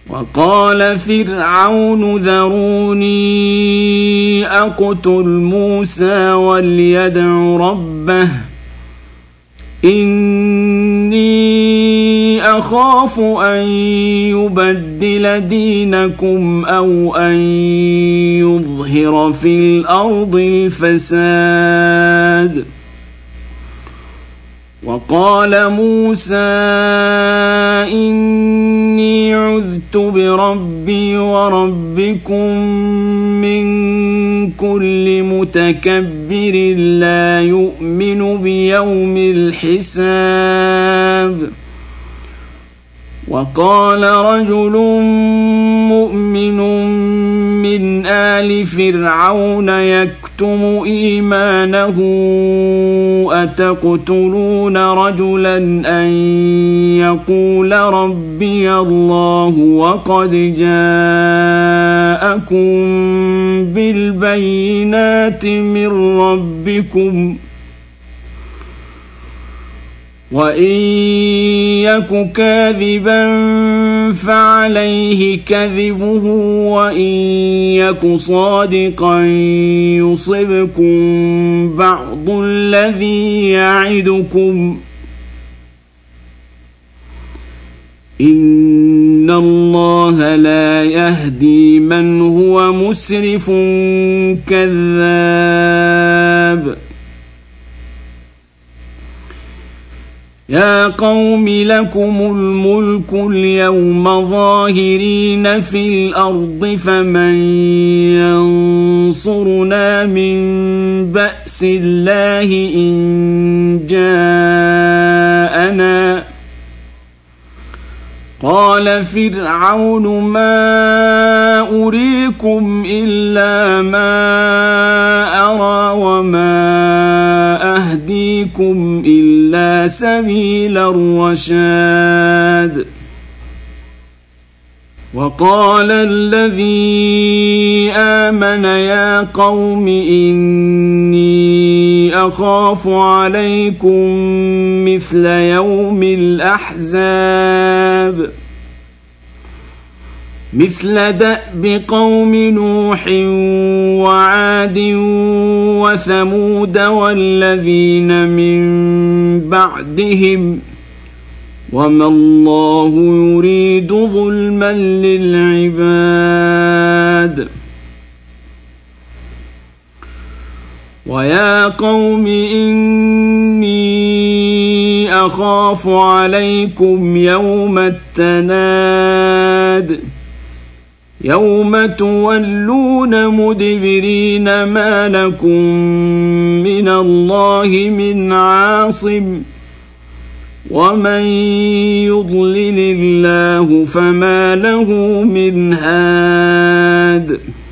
وقال فرعون ذروني أقتل موسى وليدع ربه إني أخاف أن يبدل دينكم أو أن يظهر في الأرض الفساد. وقال موسى إني عذت بربي وربكم من كل متكبر لا يؤمن بيوم الحساب. وقال رجل مؤمن من آل فرعون يكتم إيمانه أتقتلون رجلا أن يقول ربي الله وقد جاءكم بالبينات من ربكم وإن يك كاذبا فعليه كذبه وإن يك صادقا يصبكم بعض الذي يعدكم إن الله لا يهدي من هو مسرف كذاب. يا قوم لكم الملك اليوم ظاهرين في الأرض فمن ينصرنا من بأس الله إن جاءنا. قال فرعون ما أريكم إلا ما أرى وما أهديكم إلا سبيل الرشاد. وقال الذي آمن يا قوم إني أخاف عليكم مثل يوم الأحزاب مثل دأب قوم نوح وعاد وثمود والذين من بعدهم وما الله يريد ظلما للعباد. ويا قوم إني أخاف عليكم يوم التناد يوم تولون مدبرين ما لكم من الله من عاصم ومن يضلل الله فما له من هاد.